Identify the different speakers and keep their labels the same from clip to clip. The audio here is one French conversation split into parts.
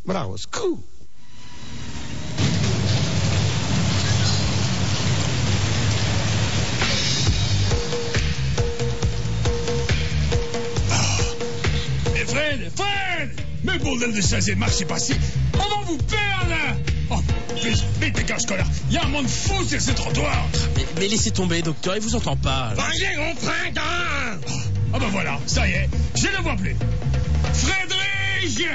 Speaker 1: but I was cool.
Speaker 2: Fred! Mais bordel de 16e marche, c'est passé. On va vous perdre! Oh, vite, dégage, connard. Il y a un monde fou sur ce trottoir.
Speaker 3: Mais laissez tomber, docteur, il vous entend pas.
Speaker 2: Parlez, mon printemps! Ah ben voilà, ça y est, je ne le vois plus. Frédéric!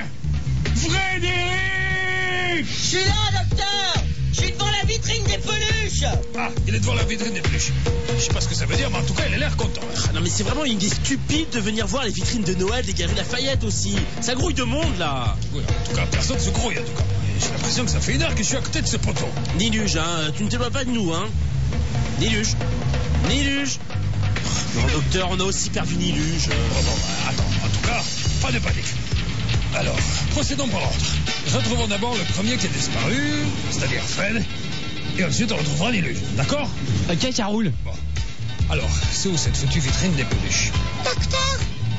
Speaker 4: Je suis là, docteur! Je suis devant la vitrine des peluches!
Speaker 2: Ah, il est devant la vitrine des peluches. Je sais pas ce que ça veut dire, mais en tout cas, il a l'air content.
Speaker 3: Ah non, mais c'est vraiment une idée stupide de venir voir les vitrines de Noël des Galeries Lafayette aussi. Ça grouille de monde, là.
Speaker 2: Oui, en tout cas, personne se grouille, en tout cas. J'ai l'impression que ça fait une heure que je suis à côté de ce poteau.
Speaker 3: Niluge, hein, tu ne t'éloignes pas de nous, hein. Niluge. Non, docteur, on a aussi perdu Niluge.
Speaker 2: Bon, attends, en tout cas, pas de panique. Alors, procédons par ordre. Retrouvons d'abord le premier qui est disparu, c'est-à-dire Fred, et ensuite on retrouvera Niluge, d'accord?
Speaker 5: Ok, ça roule.
Speaker 2: Bon. Alors, c'est où cette foutue vitrine des peluches?
Speaker 6: Docteur!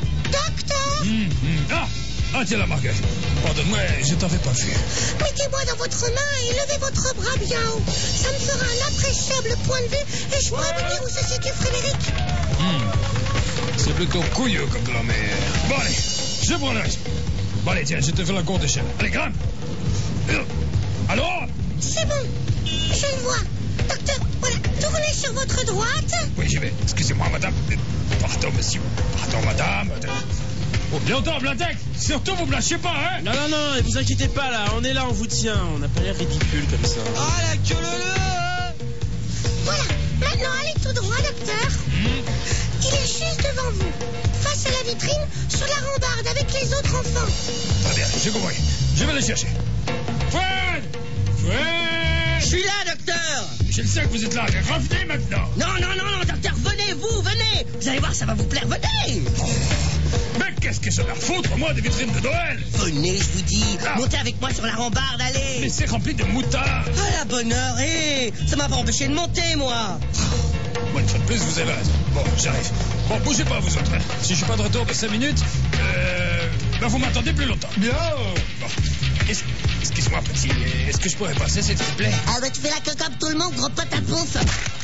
Speaker 2: Ah, tiens là, Marguerite. Pardonne-moi, je t'avais pas vu.
Speaker 6: Mettez-moi dans votre main et levez votre bras bien haut. Ça me fera un appréciable point de vue et je pourrai vous dire où se situe Frédéric.
Speaker 2: C'est plutôt couilleux comme grand-mère. Bon, allez, je prends le risque. Bon, allez, tiens, je te fais la cour d'échelle. Allez, grimpe. Alors?
Speaker 6: C'est bon, je le vois. Docteur, voilà, tournez sur votre droite.
Speaker 2: Oui, j'y vais. Excusez-moi, madame. Pardon, monsieur. Pardon, madame. Oh, bien entendu, Blatek. Surtout, vous me lâchez pas, hein?
Speaker 3: Non, vous inquiétez pas, là. On est là, on vous tient. On n'a pas l'air ridicule comme ça.
Speaker 4: Ah, la queue leu!
Speaker 6: Voilà, maintenant allez tout droit, docteur. Il est juste devant vous, face à la vitrine, sur la rambarde avec les autres enfants.
Speaker 2: Très bien, j'ai compris. Je vais le chercher. Fred!
Speaker 4: Je suis là, docteur!
Speaker 2: Je le sais que vous êtes là. Revenez maintenant.
Speaker 4: Non, docteur, venez! Vous allez voir, ça va vous plaire, venez!
Speaker 2: Mais qu'est-ce que ça va foutre, moi, des vitrines de Noël?
Speaker 4: Venez, je vous dis, montez avec moi sur la rambarde, allez!
Speaker 2: Mais c'est rempli de moutards.
Speaker 4: Ah, la bonne heure, ça m'a pas empêché de monter, moi!
Speaker 2: Moi, une fois de plus, vous avez raison. Bon, j'arrive. Bon, bougez pas, vous autres. Si je suis pas de retour de 5 minutes, vous m'attendez plus longtemps.
Speaker 1: Bien.
Speaker 2: Bon. Excuse-moi, petit. Est-ce que je pourrais passer, s'il te plaît?
Speaker 6: Ah bah tu fais la queue comme tout le monde, gros pote à pouf.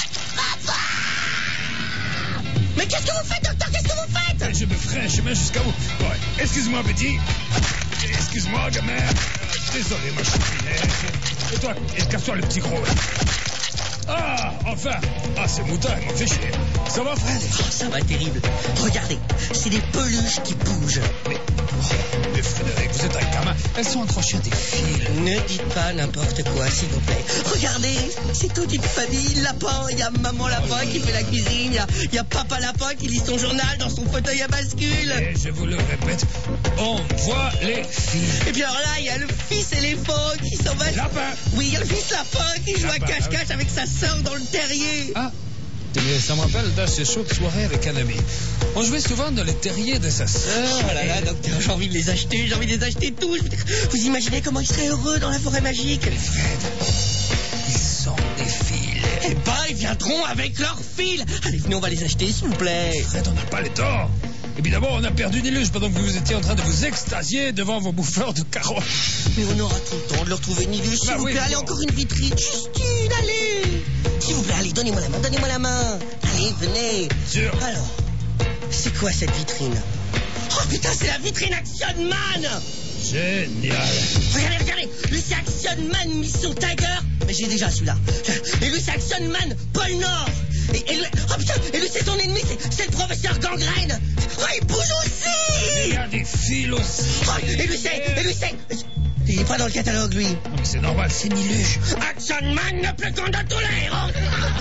Speaker 4: Mais qu'est-ce que vous faites, docteur? Qu'est-ce que vous faites?
Speaker 2: Je me ferai un chemin jusqu'à vous. Ouais. Excuse-moi, petit. Excuse-moi, gamin. Désolé, ma choupinette. Et toi, casse-toi le petit gros, là. Ah, enfin. Ah, ces moutards, ils m'ont fait chier. Ça va, Fred?
Speaker 4: Oh, ça va terrible. Regardez, c'est des peluches qui bougent.
Speaker 2: Mais Frédéric, vous êtes un gamin. Elles sont accrochées à des fils.
Speaker 4: Ne dites pas n'importe quoi, s'il vous plaît. Regardez, c'est toute une famille lapin. Il y a maman lapin qui fait la cuisine. Il y a papa lapin qui lit son journal dans son fauteuil à bascule.
Speaker 2: Et je vous le répète, on voit les fils.
Speaker 4: Et puis alors là, il y a le fils éléphant qui s'en va...
Speaker 2: Lapin.
Speaker 4: Oui, il y a le fils lapin qui joue à
Speaker 2: Lapin,
Speaker 4: cache-cache avec sa sœur dans le terrier.
Speaker 2: Ah, ça me rappelle de ces chaudes soirées avec un ami. On jouait souvent dans les terriers de sa sœur.
Speaker 4: Oh là là, docteur, j'ai envie de les acheter tous. Vous imaginez comment ils seraient heureux dans la forêt magique?
Speaker 2: Ils sont des fils.
Speaker 4: Eh ben, ils viendront avec leurs fils. Allez, venez, on va les acheter, s'il vous plaît.
Speaker 2: Fred, on n'a pas le temps. Et puis d'abord, on a perdu Niluge pendant que vous étiez en train de vous extasier devant vos bouffeurs de carottes.
Speaker 4: Mais on aura tout le temps de le retrouver, Niluge. S'il vous plaît, allez, encore une vitrine. Juste une, allez. S'il vous plaît, allez, donnez-moi la main. Allez, venez.
Speaker 2: Sûr.
Speaker 4: Alors, c'est quoi cette vitrine? Oh putain, c'est la vitrine Action Man.
Speaker 2: Génial.
Speaker 4: Regardez, lui c'est Action Man Mission Tiger. Mais j'ai déjà celui-là. Et lui c'est Action Man Pôle Nord. Et lui, oh putain, et lui c'est son ennemi, c'est le professeur Gangrène. Oh, il bouge aussi.
Speaker 2: Il y a des fils aussi.
Speaker 4: Oh, et lui c'est... Il est pas dans le catalogue, lui.
Speaker 2: Non, mais c'est normal, c'est Niluge.
Speaker 4: Action Man ne plus qu'on dans tous les héros.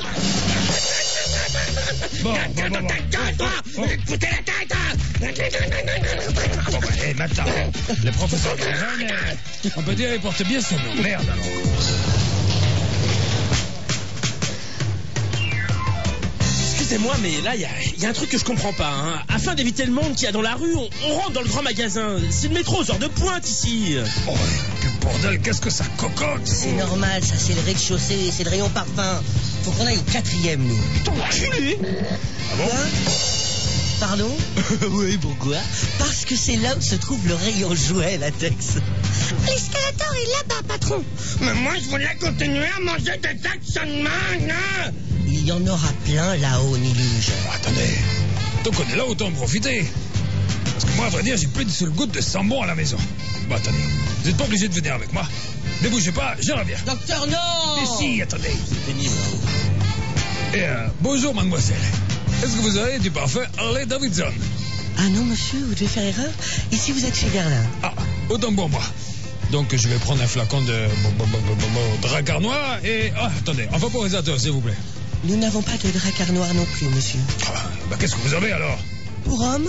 Speaker 2: Bon.
Speaker 4: Écoutez la tête.
Speaker 2: Bon, maintenant, le professeur Gangrène, on peut dire, il porte bien son nom. Merde, alors.
Speaker 3: Excusez-moi, mais là, il y a un truc que je comprends pas. Hein. Afin d'éviter le monde qu'il y a dans la rue, on rentre dans le grand magasin. C'est le métro aux heures de pointe ici.
Speaker 2: Oh, que bordel, qu'est-ce que ça cocotte.
Speaker 4: C'est normal, ça, c'est le rez-de-chaussée, c'est le rayon parfum. Faut qu'on aille au 4e, nous.
Speaker 3: T'es enculé.
Speaker 2: Ah bon?
Speaker 4: Pardon? Oui, pourquoi? Parce que c'est là où se trouve le rayon jouet latex.
Speaker 6: L'escalator est là-bas, patron.
Speaker 4: Mais moi, je voulais continuer à manger des Action Man, hein? Il y en aura plein là-haut, Niluge.
Speaker 2: Attendez, donc on est là, autant en profiter. Parce que moi, à vrai dire, j'ai plus de seule goutte de sambon à la maison. Bon, attendez, vous n'êtes pas obligé de venir avec moi. Ne bougez pas, je reviens.
Speaker 4: Docteur, non!
Speaker 2: Mais si, attendez.
Speaker 3: C'est pénible.
Speaker 2: Et bonjour, mademoiselle. Est-ce que vous avez du parfum Harley Davidson?
Speaker 4: Ah non, monsieur, vous devez faire erreur. Ici, vous êtes chez Guerlain.
Speaker 2: Ah, autant pour moi. Donc, je vais prendre un flacon de dracar noir et... Ah, attendez, un vaporisateur, s'il vous plaît.
Speaker 4: Nous n'avons pas de dracar noir non plus, monsieur.
Speaker 2: Ah, bah, qu'est-ce que vous avez, alors?
Speaker 4: Pour homme?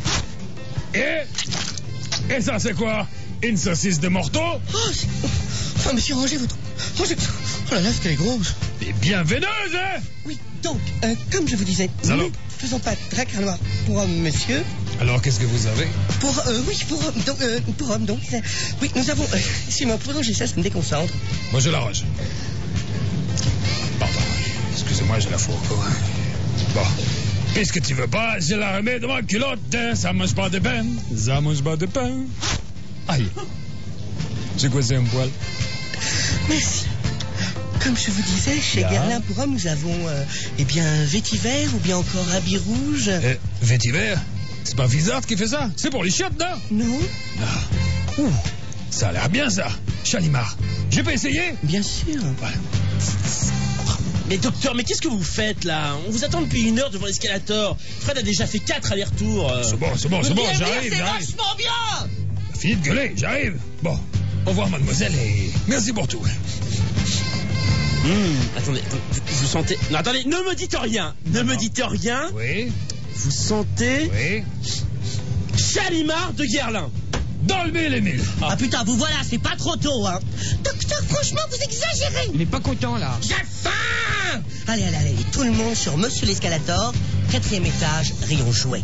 Speaker 2: Et ça, c'est quoi? Une saucisse de morteau?
Speaker 4: Oh, monsieur, rangez votre... Oh là là, est-ce qu'elle est grosse.
Speaker 2: Et bien veineuse, hein?
Speaker 4: Oui, donc, comme je vous disais, nous ne faisons pas de dracar noir pour homme, monsieur.
Speaker 2: Alors, qu'est-ce que vous avez?
Speaker 4: Pour homme, donc. Oui, nous avons... Excusez-moi, prolongez ça me déconcentre.
Speaker 2: Moi, je l'arrange. Pardon, excusez-moi, j'ai la fourre. Bon, puisque tu veux pas, je la remets dans ma culotte. Ça mange pas de pain, ça mange pas de pain. Aïe, j'ai coincé un poil.
Speaker 4: Merci. Comme je vous disais, chez Guerlain pour homme, nous avons, vétiver ou bien encore habit rouge.
Speaker 2: Vétiver? C'est pas Vizard qui fait ça? C'est pour les chiottes, non?
Speaker 4: Non.
Speaker 2: Ah. Ouh, ça a l'air bien, ça. Chalimard, je peux essayer?
Speaker 4: Bien sûr.
Speaker 2: Voilà.
Speaker 3: Mais docteur, mais qu'est-ce que vous faites là? On vous attend depuis 1 heure devant l'escalator. Fred a déjà fait 4 allers-retours.
Speaker 2: C'est bon, j'arrive.
Speaker 4: C'est vachement bien.
Speaker 2: Fini de gueuler, j'arrive. Bon, au revoir, mademoiselle, et merci pour tout.
Speaker 3: Attendez, vous sentez... Non, attendez, ne me dites rien. Ne me dites rien.
Speaker 2: Oui.
Speaker 3: Vous sentez...
Speaker 2: Oui.
Speaker 3: Chalimard de Guerlain.
Speaker 2: Dans le mille et mille.
Speaker 4: Ah putain, vous voilà, c'est pas trop tôt, hein.
Speaker 6: Docteur, franchement, vous exagérez.
Speaker 1: Il est pas content, là.
Speaker 4: J'ai faim. Allez, tout le monde sur Monsieur l'Escalator, 4e étage, rayon jouet.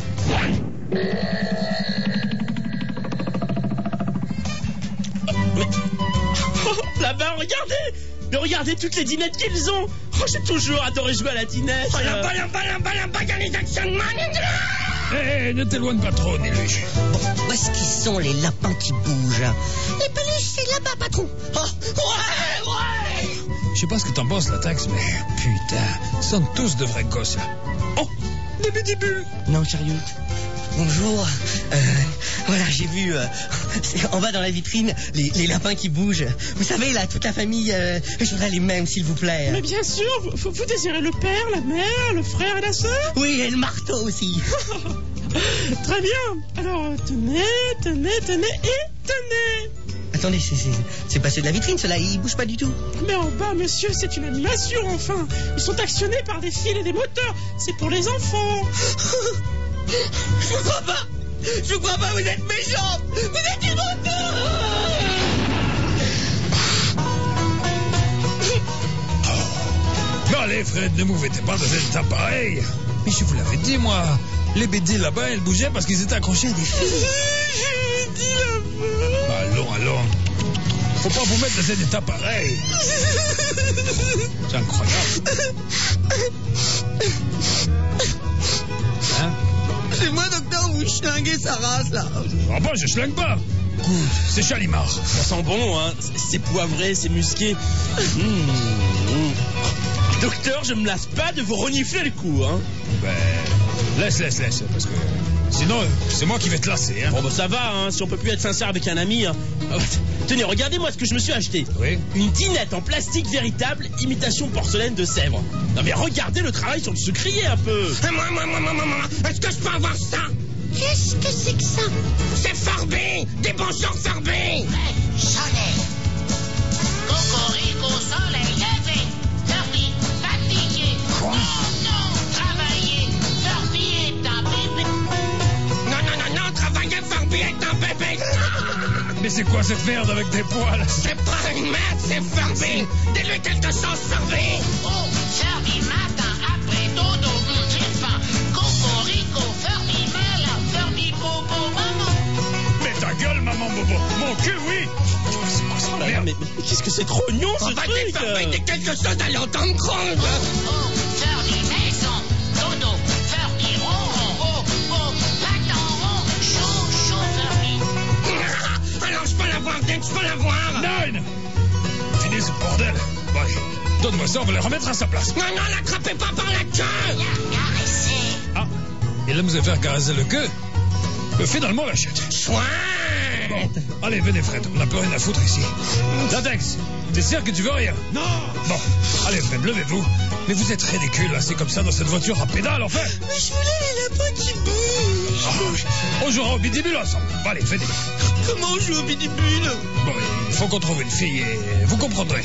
Speaker 3: Là-bas, regardez. Mais regardez toutes les dinettes qu'ils ont. Oh, j'ai toujours adoré jouer à la dinette.
Speaker 2: Hé, ne t'éloigne pas trop, Niluche.
Speaker 4: Bon, où est-ce qu'ils sont les lapins qui bougent?
Speaker 6: Les peluches, c'est là-bas, patron.
Speaker 4: Oh, ouais.
Speaker 2: Je sais pas ce que t'en penses, Latex, mais putain, ils sont tous de vrais gosses, là. Oh, des pédibules.
Speaker 4: Non, sérieux. Bonjour. Voilà, j'ai vu en bas dans la vitrine les lapins qui bougent. Vous savez, là, toute la famille, je voudrais les mêmes, s'il vous plaît.
Speaker 5: Mais bien sûr, vous désirez le père, la mère, le frère et la sœur?
Speaker 4: Oui, et le marteau aussi.
Speaker 5: Très bien. Alors, tenez, et tenez.
Speaker 4: Attendez, c'est passé de la vitrine, cela, il bouge pas du tout.
Speaker 5: Mais en bas, monsieur, c'est une animation, enfin. Ils sont actionnés par des fils et des moteurs. C'est pour les enfants.
Speaker 4: Je crois pas, vous êtes méchant. Vous êtes une
Speaker 2: Non, allez, Fred, ne vous mettez pas dans un état pareil. Mais je vous l'avais dit, moi. Les BD là-bas, elles bougeaient parce qu'ils étaient accrochés à des fils.
Speaker 5: Je dis là-bas.
Speaker 2: Bah, allons. Faut pas vous mettre dans un état pareil. C'est incroyable. Hein?
Speaker 4: C'est moi, docteur, vous schlinguez sa race, là.
Speaker 2: Ah bon, je schlingue pas. C'est Chalimard.
Speaker 3: Ça sent bon, hein. C'est poivré, c'est musqué. Docteur, je me lasse pas de vous renifler le cou, hein.
Speaker 2: Ben, laisse, parce que sinon, c'est moi qui vais te lasser, hein.
Speaker 3: Bon, bah ça va, hein. Si on peut plus être sincère avec un ami, hein. Tenez, regardez-moi ce que je me suis acheté.
Speaker 2: Oui.
Speaker 3: Une dinette en plastique véritable, imitation porcelaine de Sèvres. Non mais regardez le travail sur le sucrier un peu.
Speaker 4: Moi, est-ce que je peux avoir ça?
Speaker 6: Qu'est-ce que c'est que ça?
Speaker 4: C'est farbé, des bonjours farbés.
Speaker 7: Soleil. Cocorico, soleil levé. Furby, fatigué. Oh non, travailler. Furby est un bébé.
Speaker 4: Non, travailler, Furby est un bébé.
Speaker 2: Mais c'est quoi cette merde avec des poils?
Speaker 4: C'est pas une merde, c'est Furby. Dis-lui quelque chose, Furby.
Speaker 7: Oh, Furby matin après dodo, j'ai faim. Cocorico, Furby mêle, Furby bobo, maman.
Speaker 2: Mais ta gueule, maman bobo. Mon cul, oui.
Speaker 3: Merde, mais qu'est-ce que c'est trop mignon ce
Speaker 4: Va
Speaker 3: truc.
Speaker 4: Furby, dis quelque chose à l'entendre.
Speaker 7: Oh, Furby maison, dodo, Furby ronron. Oh,
Speaker 4: je peux l'avoir.
Speaker 2: Nine! Finis ce bordel. Bon, allez, donne-moi ça, on va le remettre à sa place.
Speaker 4: Non, l'attrapez pas par la queue.
Speaker 2: Ah, il aime se faire caresser le queue. Finalement, l'achète.
Speaker 4: Chouette.
Speaker 2: Bon, allez, venez, Fred, on n'a plus rien à foutre ici. Latex, t'es sûr que tu veux rien?
Speaker 3: Non.
Speaker 2: Bon, allez, Fred, levez-vous. Mais vous êtes ridicule, là, c'est comme ça dans cette voiture à pédale, en fait.
Speaker 6: Mais je voulais les lapins qui bougent.
Speaker 2: Ah, oui. On jouera au bidibule ensemble. Bon, allez, venez.
Speaker 4: Comment on joue au bidibule?
Speaker 2: Bon, il faut qu'on trouve une fille et vous comprendrez.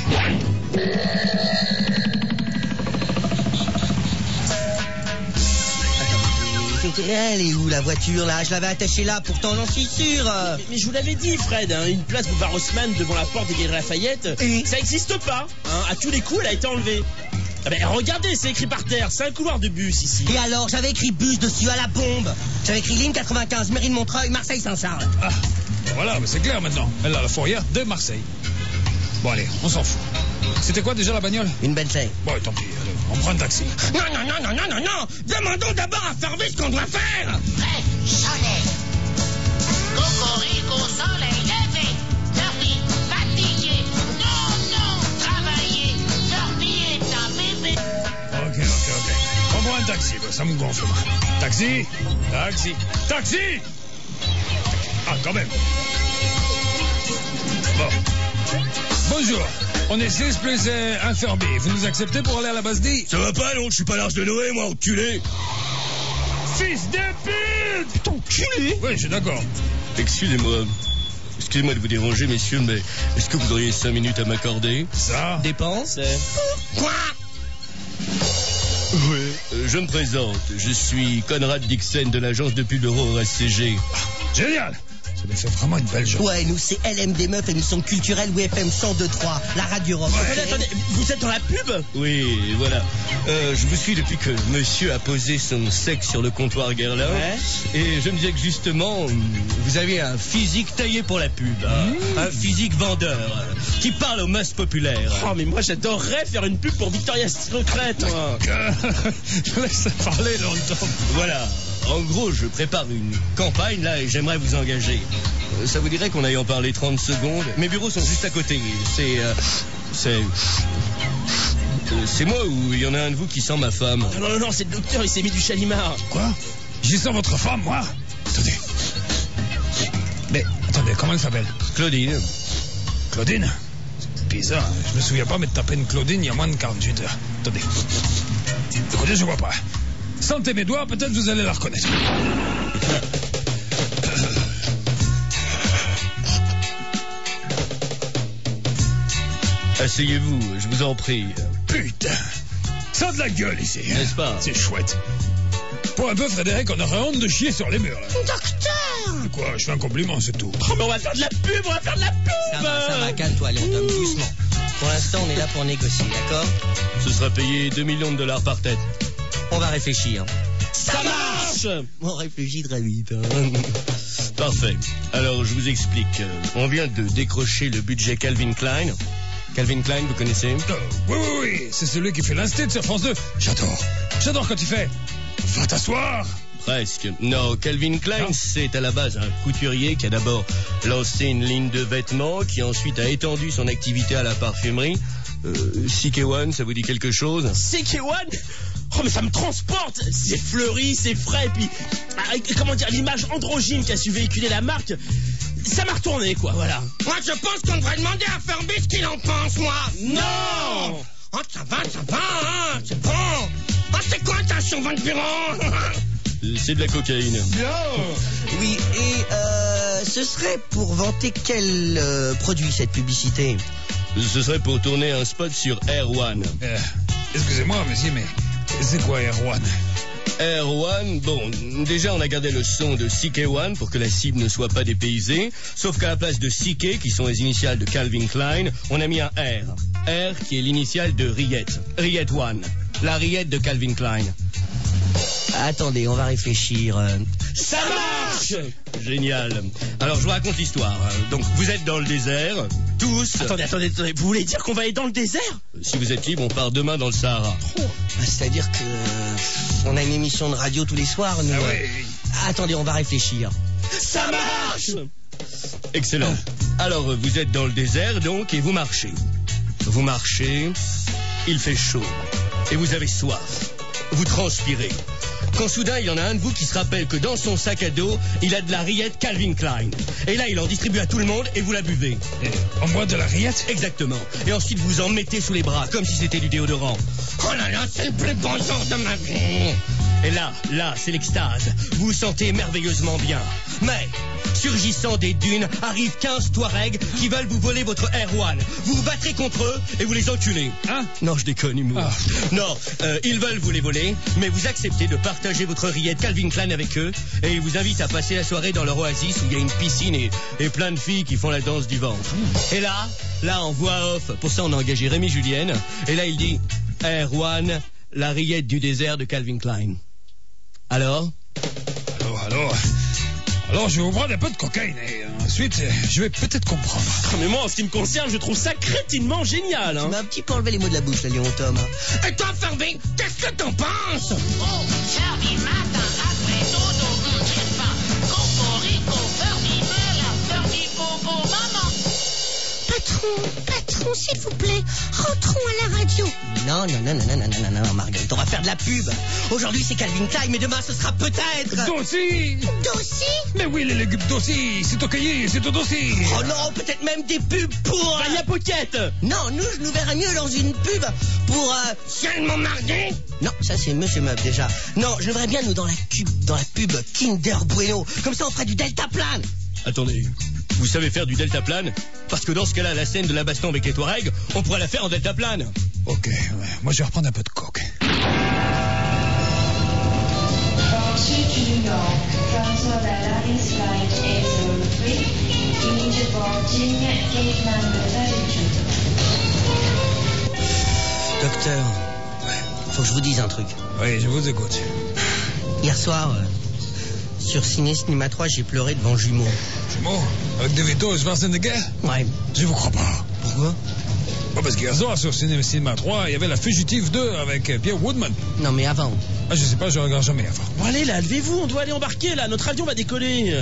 Speaker 4: Elle est où la voiture là? Je l'avais attachée là, pourtant j'en suis sûr.
Speaker 3: Mais je vous l'avais dit, Fred, hein, une place boulevard Haussmann devant la porte des Galeries Lafayette,
Speaker 4: Et
Speaker 3: ça n'existe pas. Hein. À tous les coups, elle a été enlevée. Ah ben, regardez, c'est écrit par terre, c'est un couloir de bus ici.
Speaker 4: Et alors, j'avais écrit bus dessus à la bombe. J'avais écrit ligne 95, mairie de Montreuil, Marseille Saint-Charles.
Speaker 2: Ah, voilà, mais c'est clair maintenant. Elle a la fourrière de Marseille. Bon, allez, on s'en fout. C'était quoi déjà la bagnole?
Speaker 4: Une Bentley.
Speaker 2: Bon, tant pis, allez, on prend un taxi.
Speaker 4: Non. Demandons d'abord à Fervis ce qu'on doit faire.
Speaker 7: Prêt, soleil. Cocorico, soleil levé. Sorti, fatigué. Non, travailler. Sorti est un bébé.
Speaker 2: Ok. On prend un taxi, bah, ça me gonfle. Taxi. Ah, quand même. Bon. Bonjour. On est 6 plus un Ferbi. Vous nous acceptez pour aller à la Basdie?
Speaker 1: Ça va pas, non? Je suis pas l'Arche de Noé, moi, enculé.
Speaker 2: Fils de pute!
Speaker 3: Putain, enculé.
Speaker 2: Oui, je suis d'accord.
Speaker 1: Excusez-moi de vous déranger, messieurs, mais est-ce que vous auriez 5 minutes à m'accorder?
Speaker 2: Ça?
Speaker 3: Dépense.
Speaker 4: Quoi?
Speaker 1: Je me présente. Je suis Conrad Dixon de l'agence de pub Euro SCG.
Speaker 2: Génial! Ça me fait vraiment une belle journée.
Speaker 4: Ouais, nous c'est LMD Meuf, émission culturelle WFM 102.3, la radio rock.
Speaker 3: Attendez, vous êtes dans la pub?
Speaker 1: Oui, voilà. Je vous suis depuis que monsieur a posé son sexe sur le comptoir Guerlain.
Speaker 3: Ouais.
Speaker 1: Et je me disais que justement, vous avez un physique taillé pour la pub. Un physique vendeur qui parle aux masses populaires.
Speaker 3: Oh, mais moi j'adorerais faire une pub pour Victoria's Secret, moi.
Speaker 2: Je laisse parler longtemps.
Speaker 1: Voilà. En gros, je prépare une campagne, là, et j'aimerais vous engager. Ça vous dirait qu'on aille en parler 30 secondes? Mes bureaux sont juste à côté. C'est moi ou il y en a un de vous qui sent ma femme?
Speaker 3: Non, c'est le docteur, il s'est mis du chalimard.
Speaker 2: Quoi? J'y sens votre femme, moi? Attendez. Mais, attendez, comment elle s'appelle?
Speaker 1: Claudine.
Speaker 2: Claudine? C'est bizarre, hein. Je me souviens pas m'être tapé une Claudine il y a moins de 48 heures. Attendez. Écoutez, je vois pas. Sentez mes doigts, peut-être vous allez la reconnaître.
Speaker 1: Asseyez-vous, je vous en prie.
Speaker 2: Putain. Ça a de la gueule ici. Hein.
Speaker 1: N'est-ce pas?
Speaker 2: C'est chouette. Pour un peu, Frédéric, on aurait honte de chier sur les murs, là.
Speaker 6: Docteur!
Speaker 2: Quoi? Je fais un compliment, c'est tout.
Speaker 3: Oh, mais on va faire de la pub.
Speaker 4: Ça va, calme-toi, allez, on tombe doucement. Pour l'instant, on est là pour négocier, d'accord?
Speaker 1: Ce sera payé 2 millions de dollars par tête.
Speaker 4: On va réfléchir.
Speaker 3: Ça marche.
Speaker 4: On réfléchit très vite. Hein.
Speaker 1: Parfait. Alors, je vous explique. On vient de décrocher le budget Calvin Klein. Calvin Klein, vous connaissez?
Speaker 2: Oui. C'est celui qui fait l'instit sur France 2. J'adore quand il fait. Va t'asseoir.
Speaker 1: Presque. Non, Calvin Klein,
Speaker 2: Non.
Speaker 1: c'est à la base un couturier qui a d'abord lancé une ligne de vêtements, qui ensuite a étendu son activité à la parfumerie. CK1, ça vous dit quelque chose?
Speaker 3: CK1. Oh, mais ça me transporte. C'est fleuri, c'est frais, et puis comment dire, l'image androgyne qui a su véhiculer la marque, ça m'a retourné, quoi, voilà.
Speaker 4: Moi, je pense qu'on devrait demander à Ferbi ce qu'il en pense, moi.
Speaker 3: Non.
Speaker 4: Oh, ça va, hein, c'est bon. Oh, c'est quoi ta survente bureau?
Speaker 1: C'est de la cocaïne.
Speaker 4: Oui, et ce serait pour vanter quel produit, cette publicité?
Speaker 1: Ce serait pour tourner un spot sur Air One.
Speaker 2: Excusez-moi, monsieur, mais c'est quoi Air One?
Speaker 1: Air One, bon, déjà on a gardé le son de CK1 pour que la cible ne soit pas dépaysée, sauf qu'à la place de CK, qui sont les initiales de Calvin Klein, on a mis un R. R qui est l'initiale de Riette. Riette One. La Riette de Calvin Klein.
Speaker 4: Attendez, on va réfléchir.
Speaker 3: Ça marche.
Speaker 1: Génial. Alors je vous raconte l'histoire. Donc vous êtes dans le désert, tous.
Speaker 3: Attendez, vous voulez dire qu'on va aller dans le désert?
Speaker 1: Si vous êtes libre, on part demain dans le Sahara.
Speaker 4: C'est-à-dire que on a une émission de radio tous les soirs, nous.
Speaker 2: Ah oui.
Speaker 4: Attendez, on va réfléchir.
Speaker 3: Ça marche.
Speaker 1: Excellent. Alors, vous êtes dans le désert, donc, et vous marchez. Vous marchez, il fait chaud, et vous avez soif. Vous transpirez. Quand soudain, il y en a un de vous qui se rappelle que dans son sac à dos, il a de la rillette Calvin Klein. Et là, il en distribue à tout le monde et vous la buvez.
Speaker 2: On boit de la rillette?
Speaker 1: Exactement. Et ensuite, vous en mettez sous les bras, comme si c'était du déodorant. Oh là là, c'est le plus bon jour de ma vie. Et là, c'est l'extase. Vous vous sentez merveilleusement bien. Mais, surgissant des dunes, arrivent 15 Touaregs qui veulent vous voler votre Air-One. Vous vous battrez contre eux et vous les enculez.
Speaker 2: Hein?
Speaker 1: Non, je déconne, humour.
Speaker 2: Ah.
Speaker 1: Non, ils veulent vous les voler, mais vous acceptez de partager votre rillette Calvin Klein avec eux et ils vous invitent à passer la soirée dans leur oasis où il y a une piscine et plein de filles qui font la danse du ventre. Et là, en voix off, pour ça on a engagé Rémi Julienne, et là il dit Air-One, la rillette du désert de Calvin Klein. Alors,
Speaker 2: je vais vous prendre un peu de cocaïne et ensuite, je vais peut-être comprendre.
Speaker 3: Mais moi, en ce qui me concerne, je trouve ça crétinement génial.
Speaker 4: Tu
Speaker 3: Hein.
Speaker 4: m'as un petit peu enlevé les mots de la bouche, là, Léon Tom.
Speaker 1: et toi Furby, qu'est-ce que t'en penses?
Speaker 7: Oh, Furby matin, après dodo, on tire pas. Cocorico, Furby malin, Furby bobo, maman.
Speaker 6: Patron, s'il vous plaît, rentrons à la radio.
Speaker 4: Non, Marguerite, on va faire de la pub. Aujourd'hui, c'est Calvin Klein, mais demain, ce sera peut-être...
Speaker 2: Dossi!
Speaker 6: Dossi?
Speaker 2: Mais oui, les légumes Dossi, c'est au cahier, c'est au Dossi.
Speaker 4: Oh non, peut-être même des pubs pour...
Speaker 3: Vania Pocket.
Speaker 4: Non, je nous verrais mieux dans une pub pour...
Speaker 1: Seulement Marguerite?
Speaker 4: Non, ça c'est Monsieur Meub déjà. Non, je voudrais bien nous dans la pub Kinder Bueno. Comme ça, on ferait du deltaplane.
Speaker 1: Attendez, vous savez faire du deltaplane? Parce que dans ce cas-là, la scène de la baston avec les Touaregs, on pourrait la faire en deltaplane.
Speaker 2: Ok, ouais. Moi je vais reprendre un peu de coke.
Speaker 8: Departure to New York. Transfer by Alice Flight 803. Immediate boarding, gate number 32.
Speaker 4: Docteur, faut que je vous dise un truc.
Speaker 2: Oui, je vous écoute.
Speaker 4: Hier soir, sur Ciné-Cinéma 3, j'ai pleuré devant Jumeaux.
Speaker 2: Jumeaux? Avec DeVito et Schwarzenegger?
Speaker 4: Ouais.
Speaker 2: Je vous crois pas.
Speaker 4: Pourquoi?
Speaker 2: Parce qu'hier soir, sur Cinéma 3, il y avait La Fugitive 2 avec Pierre Woodman.
Speaker 4: Non, mais avant.
Speaker 2: Ah, je sais pas, je regarde jamais avant.
Speaker 3: Bon, allez, là, levez-vous, on doit aller embarquer, là. Notre avion va décoller.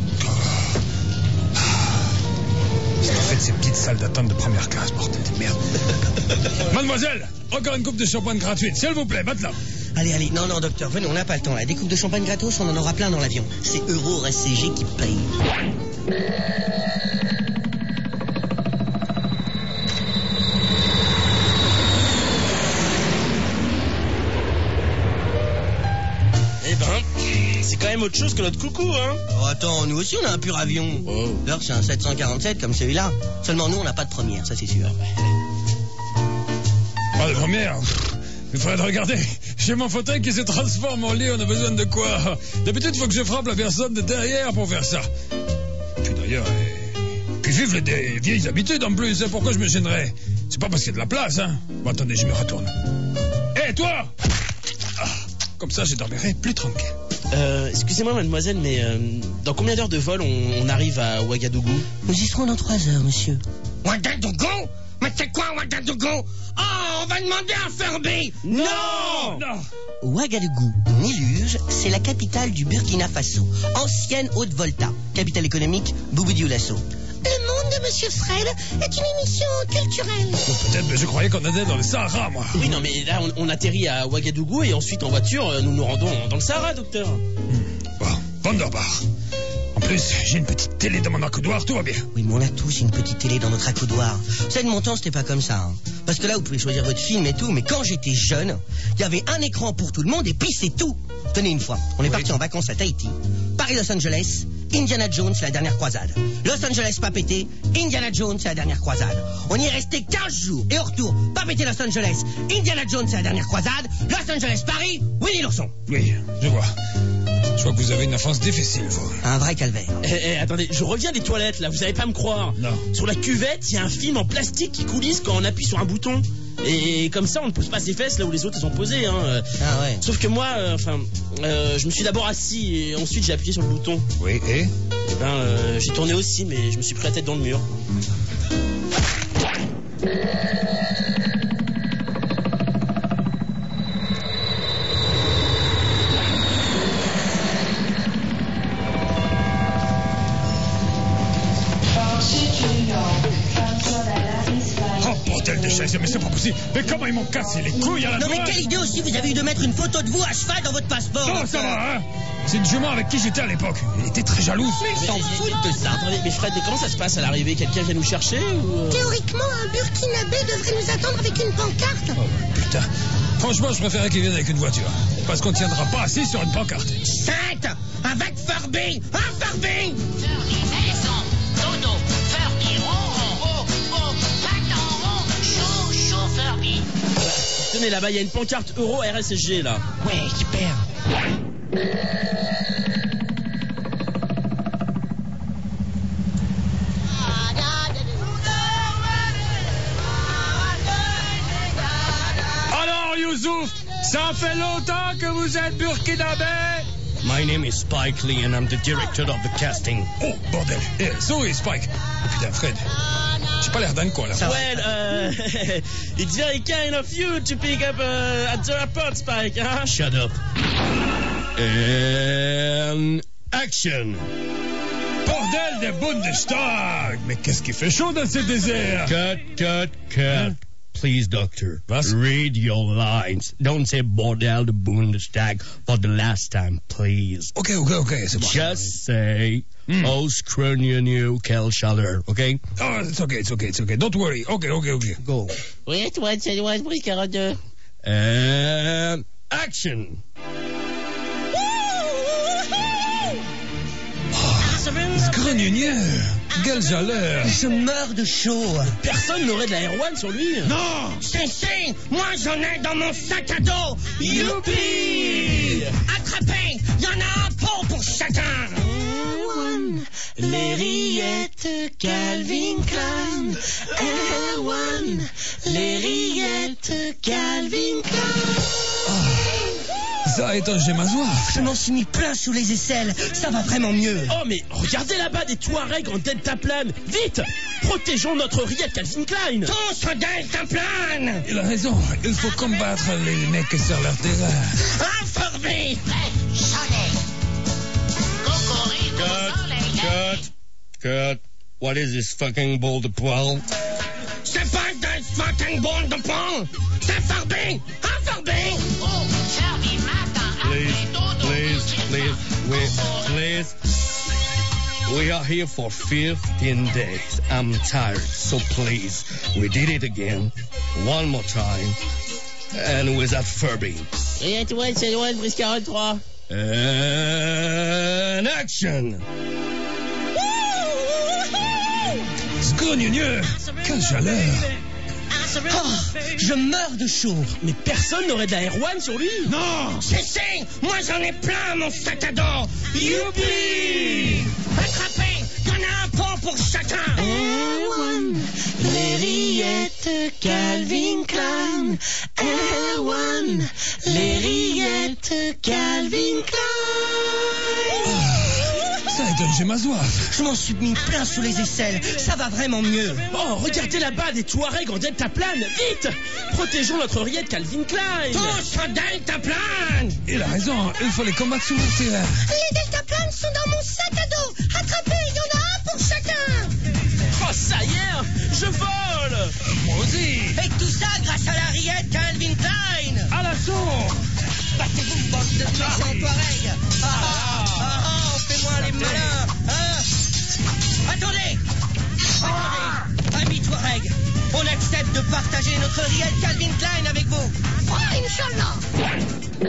Speaker 2: C'est en fait ces petites salles d'attente de première classe, bordel de merde. Mademoiselle, encore une coupe de champagne gratuite, s'il vous plaît, maintenant.
Speaker 4: Allez, non, docteur, venez, on n'a pas le temps, là. Des coupes de champagne gratos, on en aura plein dans l'avion. C'est Euro-RCG qui paye.
Speaker 3: Eh ben, c'est quand même autre chose que notre coucou, hein.
Speaker 4: Oh, attends, nous aussi, on a un pur avion.
Speaker 3: Oh.
Speaker 4: D'ailleurs, c'est un 747 comme celui-là. Seulement, nous, on n'a pas de première, ça, c'est sûr.
Speaker 2: Pas de première. Il faudrait regarder. J'ai mon fauteuil qui se transforme en lit, on a besoin de quoi? D'habitude, il faut que je frappe la personne de derrière pour faire ça. Puis d'ailleurs, puis vivre des vieilles habitudes en plus, hein. Pourquoi je me gênerais? C'est pas parce qu'il y a de la place, hein. Bon, attendez, je me retourne. Hé, toi! Ah, comme ça, je dormirai plus tranquille.
Speaker 3: Excusez-moi, mademoiselle, mais dans combien d'heures de vol on arrive à Ouagadougou?
Speaker 4: Nous y serons dans 3 heures, monsieur.
Speaker 1: Ouagadougou? Mais c'est quoi Ouagadougou? Oh, on va demander à Furby.
Speaker 3: Non!
Speaker 2: Non!
Speaker 4: Ouagadougou, Niluge, c'est la capitale du Burkina Faso. Ancienne Haute-Volta. Capitale économique, Boubou Dioulasso.
Speaker 6: Le monde de Monsieur Fred est une émission culturelle.
Speaker 2: Peut-être, mais je croyais qu'on était dans le Sahara, moi.
Speaker 3: Oui, non, mais là, on atterrit à Ouagadougou et ensuite, en voiture, nous nous rendons dans le Sahara, docteur.
Speaker 2: Bon, Wunderbar. En plus, j'ai une petite télé dans mon accoudoir, tout va bien.
Speaker 4: Oui, mais on a tous une petite télé dans notre accoudoir. Ça, de mon temps, c'était pas comme ça. Hein. Parce que là, vous pouvez choisir votre film et tout, mais quand j'étais jeune, il y avait un écran pour tout le monde et puis c'est tout. Tenez une fois, on est parti en vacances à Tahiti. Paris-Los Angeles, Indiana Jones, la dernière croisade. Los Angeles, pas pété, Indiana Jones, la dernière croisade. On y est resté 15 jours et au retour, pas pété Los Angeles, Indiana Jones, la dernière croisade. Los Angeles, Paris, Winnie l'ourson.
Speaker 2: Oui, je vois. Je vois que vous avez une enfance difficile, vous.
Speaker 4: Un vrai calvaire.
Speaker 3: Attendez, je reviens des toilettes, là, vous allez pas me croire.
Speaker 2: Non.
Speaker 3: Sur la cuvette, il y a un film en plastique qui coulisse quand on appuie sur un bouton. Et comme ça, on ne pose pas ses fesses là où les autres les ont posées. Hein.
Speaker 4: Ah ouais.
Speaker 3: Sauf que moi, je me suis d'abord assis et ensuite j'ai appuyé sur le bouton.
Speaker 2: Oui, et?
Speaker 3: J'ai tourné aussi, mais je me suis pris la tête dans le mur.
Speaker 8: Departure New York, transfer Dalaris flight.
Speaker 2: Oh, bordel de chaise, mais c'est pas possible. Mais comment ils m'ont cassé les couilles à la
Speaker 4: Non mais
Speaker 2: douane?
Speaker 4: quelle idée aussi vous avez eu de mettre une photo de vous à cheval dans votre passeport.
Speaker 2: Oh, ça va, hein? C'est une jument avec qui j'étais à l'époque. Elle était très jalouse.
Speaker 4: Ils s'en foutent de ça.
Speaker 3: Attendez, mais Fred, mais comment ça se passe à l'arrivée? Quelqu'un vient nous chercher ou...
Speaker 6: Théoriquement, un Burkinabé devrait nous attendre avec une pancarte.
Speaker 2: Oh, putain. Franchement, je préférais qu'il vienne avec une voiture. Parce qu'on tiendra pas assis sur une pancarte.
Speaker 4: 7 avec Furby. Un Furby.
Speaker 7: Furby maison, dodo, Furby ronron, oh, patin rond, chaud, Furby.
Speaker 3: Tenez, là-bas, il y a une pancarte Euro RSSG, là.
Speaker 4: Ouais, super.
Speaker 2: Alors, Youssouf, ça fait longtemps que vous êtes burkinabé?
Speaker 1: My name is Spike Lee and I'm the director of the casting.
Speaker 2: Oh, bordel. Eh, sorry, Spike. Oh, putain, Fred. J'ai pas l'air d'un con, là.
Speaker 3: Well, it's very kind of you to pick up at the airport, Spike, huh?
Speaker 1: Shut up. And action.
Speaker 2: Bordel de Bundestag. Mais qu'est-ce qui fait chaud dans ce désert?
Speaker 1: Cut. Please, doctor.
Speaker 2: Was?
Speaker 1: Read your lines. Don't say bordel the Bundestag for the last time, please.
Speaker 2: Ok, c'est bon.
Speaker 1: Just say Auskronjenu Kelchaller, okay?
Speaker 2: Oh, it's okay. Don't worry. Okay.
Speaker 1: Go.
Speaker 4: Oui, toi, c'est loin, bruit 42.
Speaker 1: And action.
Speaker 2: Sgrenier. Galjaleur.
Speaker 4: Je meurs de chaud.
Speaker 3: Personne n'aurait de la Air One sur lui.
Speaker 2: Non.
Speaker 4: Si, moi j'en ai dans mon sac à dos. Youpi! Attrapez, il y en a un pot pour chacun. Les rillettes Calvin Klein. L1. Les rillettes Calvin Klein.
Speaker 2: Ça a étangé ma soif.
Speaker 4: Je m'en suis mis plein sous les aisselles. Ça va vraiment mieux.
Speaker 3: Oh, mais regardez là-bas des Touaregs en deltaplane. Vite! Protégeons notre rillette Calvin Klein.
Speaker 4: Tous en deltaplane.
Speaker 2: Il a raison. Il faut combattre les mecs sur leur terrain.
Speaker 4: Un Furby.
Speaker 7: Soleil. Cocorico, soleil.
Speaker 1: Cut. What is this fucking bowl de poil?
Speaker 4: C'est pas des fucking boules de pont. C'est Furby. Un Furby.
Speaker 7: Oh, Furby matin, après dodo,
Speaker 1: Please. We are here for 15 days. I'm tired, so please. We did it again. One more time. And without Furby.
Speaker 4: Et toi, c'est loin, brise 43.
Speaker 1: And action!
Speaker 2: Sgrenier. Quelle chaleur.
Speaker 4: Oh, je meurs de chaud.
Speaker 3: Mais personne n'aurait de la Air One sur lui.
Speaker 2: Non.
Speaker 4: C'est, moi j'en ai plein mon sac à dos. Youpi! Attrapez, il y en a un pot pour chacun. L1, les rillettes Calvin Klein. L1, les rillettes Calvin Klein.
Speaker 2: Ça a étangé ma soif.
Speaker 4: Je m'en suis mis plein sous les aisselles. Ça va vraiment mieux.
Speaker 3: Oh, regardez là-bas des Touaregs en deltaplane. Vite! Protégeons notre rillette Calvin Klein.
Speaker 4: Tous en deltaplane.
Speaker 2: Il a raison. Il faut les combattre sur leur terrain.
Speaker 6: Les deltaplanes sont dans mon sac à dos. Attrapez, il y en a un pour chacun.
Speaker 3: Oh, ça y est, je vole.
Speaker 2: Moi aussi.
Speaker 4: Et tout ça grâce à la rillette Calvin Klein.
Speaker 2: À l'assaut.
Speaker 4: Battez-vous, bande de méchants Touaregs. Fais-moi les malins. Attendez, amis Touareg, on accepte de partager notre rillette Calvin Klein avec vous.
Speaker 6: Oh, Inch'Allah.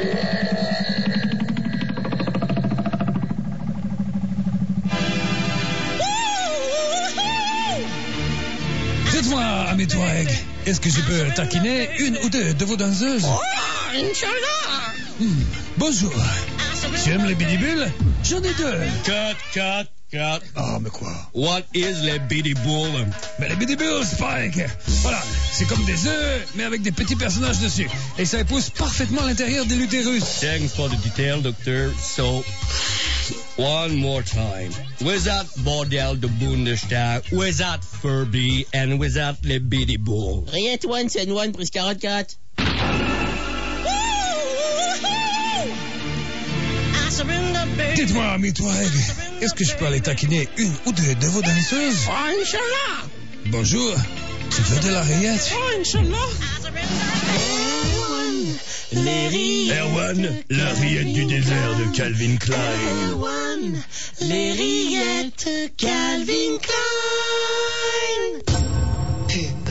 Speaker 2: Dites-moi, ami Touareg, est-ce que je peux taquiner une ou deux de vos danseuses?
Speaker 4: Oh, Inch'Allah.
Speaker 2: Bonjour. Tu aimes les bidibules? J'en ai deux.
Speaker 1: Cut.
Speaker 2: Ah, mais quoi?
Speaker 1: What is le biddy bull?
Speaker 2: Mais les bidibules, Spike. Voilà, c'est comme des œufs, mais avec des petits personnages dessus. Et ça épouse parfaitement l'intérieur de l'utérus.
Speaker 1: Thanks for the detail, doctor. So, one more time. Without Bordel the Bundestag, without Furby, and without le biddy bull.
Speaker 4: Rillette One, c'est One, prise 44.
Speaker 2: Dites-moi, ami Touareg, est-ce que je peux aller taquiner une ou deux de vos danseuses?
Speaker 5: Oh, Inch'Allah.
Speaker 2: Bonjour, tu veux de la rillette?
Speaker 5: Oh, Inch'Allah.
Speaker 4: Les rillettes.
Speaker 1: Erwan, la rillette du désert de Calvin Klein.
Speaker 4: Erwan, les rillettes Calvin Klein. Pub.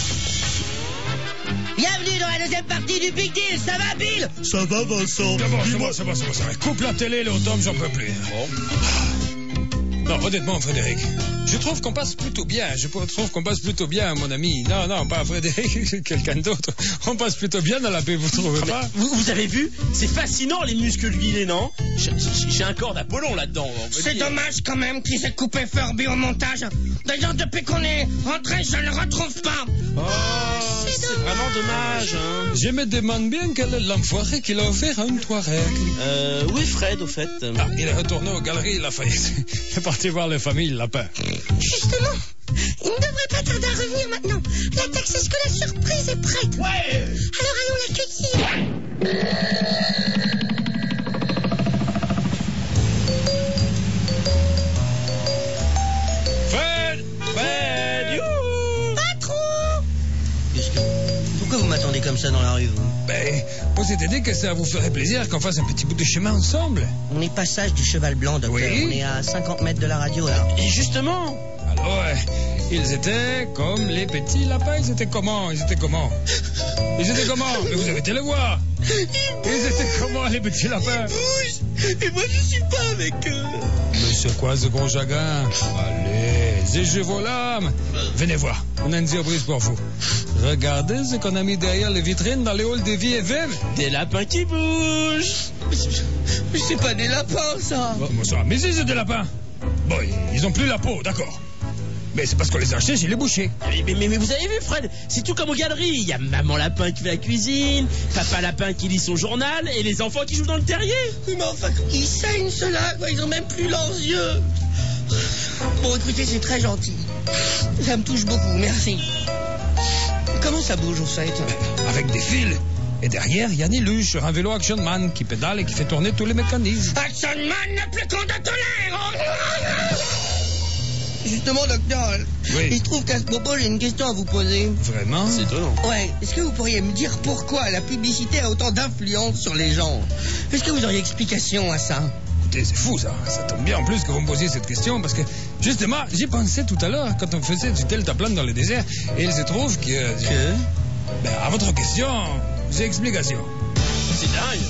Speaker 4: Bienvenue dans la deuxième partie du Big Deal, ça va Bill?
Speaker 1: Ça va, Vincent?
Speaker 2: Ça va. Coupe la télé, le Tom, j'en peux plus. Non, honnêtement, Frédéric, je trouve qu'on passe plutôt bien. Mon ami. Non, pas Frédéric, quelqu'un d'autre. On passe plutôt bien dans la paix, vous trouvez pas?
Speaker 3: Vous avez vu? C'est fascinant les muscles huilés, non? J'ai un corps d'Apollon là-dedans.
Speaker 4: C'est dommage quand même qu'ils aient coupé Furby au montage. D'ailleurs, depuis qu'on est rentré, je ne le retrouve pas.
Speaker 3: Oh, c'est vraiment dommage, hein.
Speaker 2: Je me demande bien quel est l'enfoiré qui l'a offert à une Touareg.
Speaker 3: Où est Fred, au fait?
Speaker 2: Ah, il est retourné aux Galeries Lafayette. Il est parti voir les familles lapins.
Speaker 6: Justement, il ne devrait pas tarder à revenir maintenant. La taxe scolaire surprise est prête.
Speaker 3: Ouais.
Speaker 6: Alors allons l'accueillir.
Speaker 2: Fred, youhou!
Speaker 6: Patron!
Speaker 4: Pourquoi vous m'attendez comme ça dans la rue, vous?
Speaker 2: Ben, vous êtes dit que ça vous ferait plaisir qu'on fasse un petit bout de chemin ensemble.
Speaker 4: On est passage du Cheval Blanc, docteur.
Speaker 2: Oui.
Speaker 4: On est à 50 mètres de la radio, là.
Speaker 3: Et justement.
Speaker 2: Alors, ils étaient comme les petits lapins. Ils étaient comment? Mais vous avez été le voir. Ils étaient comment, les petits lapins?
Speaker 4: Et moi, je suis pas avec eux.
Speaker 2: Mais c'est quoi ce gros chagrin? Allez, je vos larmes. Venez voir, on a une surprise pour vous. Regardez ce qu'on a mis derrière les vitrines dans les halls des vies FM.
Speaker 3: Des lapins qui bougent.
Speaker 4: Mais c'est pas des lapins, ça.
Speaker 2: Bon, ça, mais si c'est des lapins. Bon, ils ont plus la peau, d'accord. Mais c'est parce qu'on les a achetés chez les bouchers.
Speaker 3: Mais vous avez vu, Fred? C'est tout comme aux galeries. Il y a maman lapin qui fait la cuisine, papa lapin qui lit son journal et les enfants qui jouent dans le terrier.
Speaker 4: Mais enfin, ils saignent, ceux-là, quoi. Ils ont même plus leurs yeux. Bon, écoutez, c'est très gentil. Ça me touche beaucoup, merci. Comment ça bouge, au fait?
Speaker 2: Avec des fils. Et derrière, il y a Niluche sur un vélo Action Man qui pédale et qui fait tourner tous les mécanismes.
Speaker 4: Action Man, le plus con de tous les... Justement, docteur,
Speaker 2: Oui.
Speaker 4: il se trouve qu'à ce propos, j'ai une question à vous poser.
Speaker 2: Vraiment?
Speaker 3: C'est étonnant.
Speaker 4: Ouais, est-ce que vous pourriez me dire pourquoi la publicité a autant d'influence sur les gens? Est-ce que vous auriez explication à ça?
Speaker 2: Écoutez, c'est fou ça. Ça tombe bien en plus que vous me posiez cette question parce que justement, j'y pensais tout à l'heure quand on faisait du deltaplane dans le désert et il se trouve que... Ben, à votre question, j'ai explication.
Speaker 3: C'est dingue.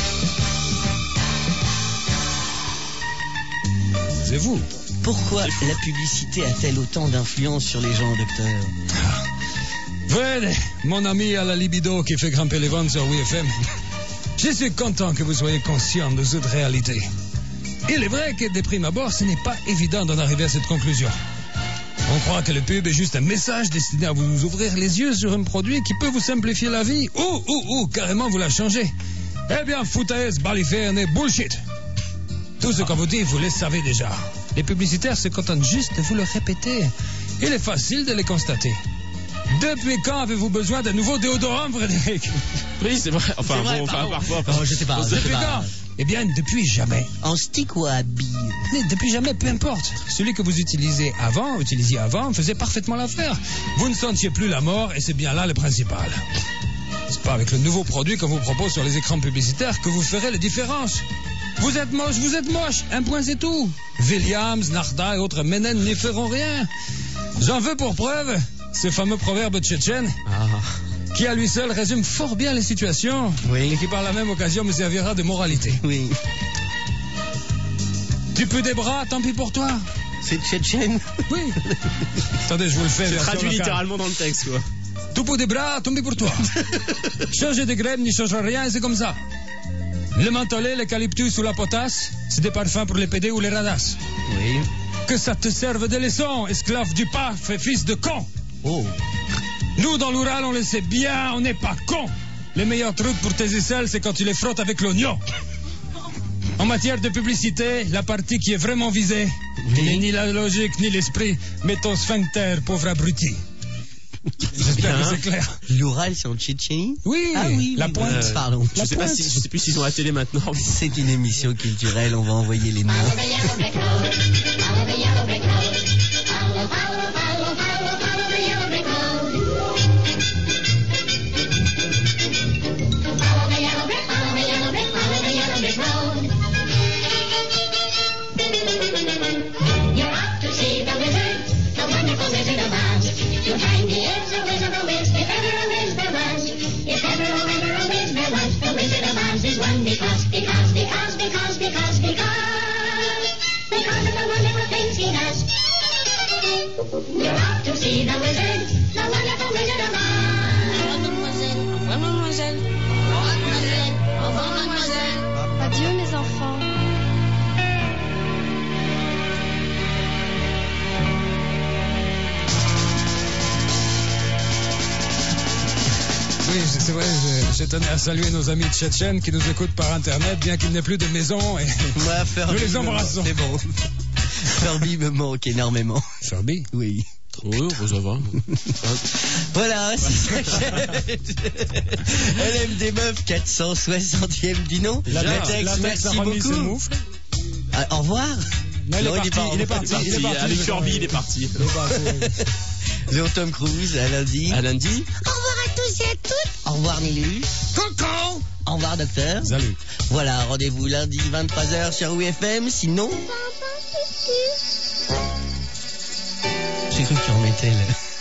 Speaker 2: C'est vous.
Speaker 4: Pourquoi la publicité a-t-elle autant d'influence sur les gens, docteur?
Speaker 2: Fred, mon ami à la libido qui fait grimper les ventes sur WFM, je suis content que vous soyez conscient de cette réalité. Il est vrai que de prime abord, ce n'est pas évident d'en arriver à cette conclusion. On croit que le pub est juste un message destiné à vous ouvrir les yeux sur un produit qui peut vous simplifier la vie ou carrément vous la changer. Eh bien, foutaise, baliferne et bullshit. Tout ce qu'on vous dit, vous le savez déjà. Les publicitaires se contentent juste de vous le répéter. Il est facile de les constater. Depuis quand avez-vous besoin d'un nouveau déodorant, Frédéric?
Speaker 3: Oui, c'est vrai. Enfin,
Speaker 4: C'est vrai,
Speaker 3: bon,
Speaker 4: pardon.
Speaker 3: parfois.
Speaker 4: Oh, je sais pas.
Speaker 2: Depuis quand? Eh bien, depuis jamais.
Speaker 4: En stick ou à bille?
Speaker 2: Mais depuis jamais, peu importe. Celui que vous utilisiez avant, faisait parfaitement l'affaire. Vous ne sentiez plus la mort et c'est bien là le principal. C'est pas avec le nouveau produit qu'on vous propose sur les écrans publicitaires que vous ferez la différence. Vous êtes moche, un point c'est tout. Williams, Narda et autres ménènes n'y feront rien. J'en veux pour preuve ce fameux proverbe tchétchène qui à lui seul résume fort bien les situations et qui par la même occasion me servira de moralité.
Speaker 4: Oui.
Speaker 2: Tu peux des bras, tant pis pour toi.
Speaker 4: C'est tchétchène?
Speaker 2: Oui. Attendez, je vous le fais.
Speaker 3: C'est
Speaker 2: version
Speaker 3: traduit
Speaker 2: locale.
Speaker 3: littéralement dans le texte, quoi.
Speaker 2: Tout pour des bras, tant pis pour toi. Changer de graine n'y changera rien et c'est comme ça. Le mentholet, l'eucalyptus ou la potasse, c'est des parfums pour les PD ou les radasses.
Speaker 4: Oui.
Speaker 2: Que ça te serve de leçon, esclave du paf et fils de con.
Speaker 4: Oh.
Speaker 2: Nous, dans l'Oural, on le sait bien, on n'est pas cons. Le meilleur truc pour tes aisselles, c'est quand tu les frottes avec l'oignon. En matière de publicité, la partie qui est vraiment visée, n'est ni la logique ni l'esprit, mais ton sphincter, pauvre abruti. J'espère que c'est clair.
Speaker 4: L'Oural, c'est en Tchétchénie?
Speaker 2: Oui,
Speaker 4: Ah oui,
Speaker 2: la
Speaker 4: oui,
Speaker 2: pointe.
Speaker 4: Pardon.
Speaker 3: Je sais plus s'ils ont la télé maintenant.
Speaker 4: C'est une émission culturelle, on va envoyer les noms.
Speaker 8: You're off to see the wizard, the wonderful Wizard of Oz. Au revoir, mademoiselle. Au revoir, mademoiselle. Au revoir, mademoiselle.
Speaker 6: Adieu, mes enfants.
Speaker 2: Oui, c'est vrai, je tenais à saluer nos amis tchétchènes qui nous écoutent par Internet, bien qu'il n'ait plus de maison. Et
Speaker 4: Moi, Furby,
Speaker 2: nous les embrassons.
Speaker 4: c'est bon. Furby me manque énormément.
Speaker 2: Furby?
Speaker 4: Oui.
Speaker 3: Oui, ça va.
Speaker 4: Voilà, c'est LMD Meuf 460e du nom.
Speaker 2: Latex
Speaker 4: merci
Speaker 2: a remis ses
Speaker 4: beaucoup.
Speaker 2: moufles.
Speaker 4: Ah, au revoir.
Speaker 2: Non, il est parti.
Speaker 3: Avec Furby, il est parti.
Speaker 4: Jean Tom Cruise, à lundi.
Speaker 3: À lundi.
Speaker 6: Au revoir à tous et à toutes.
Speaker 4: Au revoir Nélu.
Speaker 6: Coco.
Speaker 4: Au revoir docteur.
Speaker 2: Salut.
Speaker 4: Voilà, rendez-vous lundi 23h sur WFM, sinon... J'ai cru que tu remettais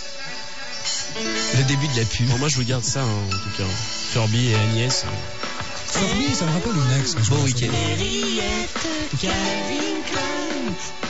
Speaker 4: le début de la pub.
Speaker 3: Bon, moi, je vous garde ça, en tout cas. Furby et Agnès.
Speaker 2: Furby, ça me rappelle une ex.
Speaker 4: Bon week-end.
Speaker 6: Henriette, Calvin Klein.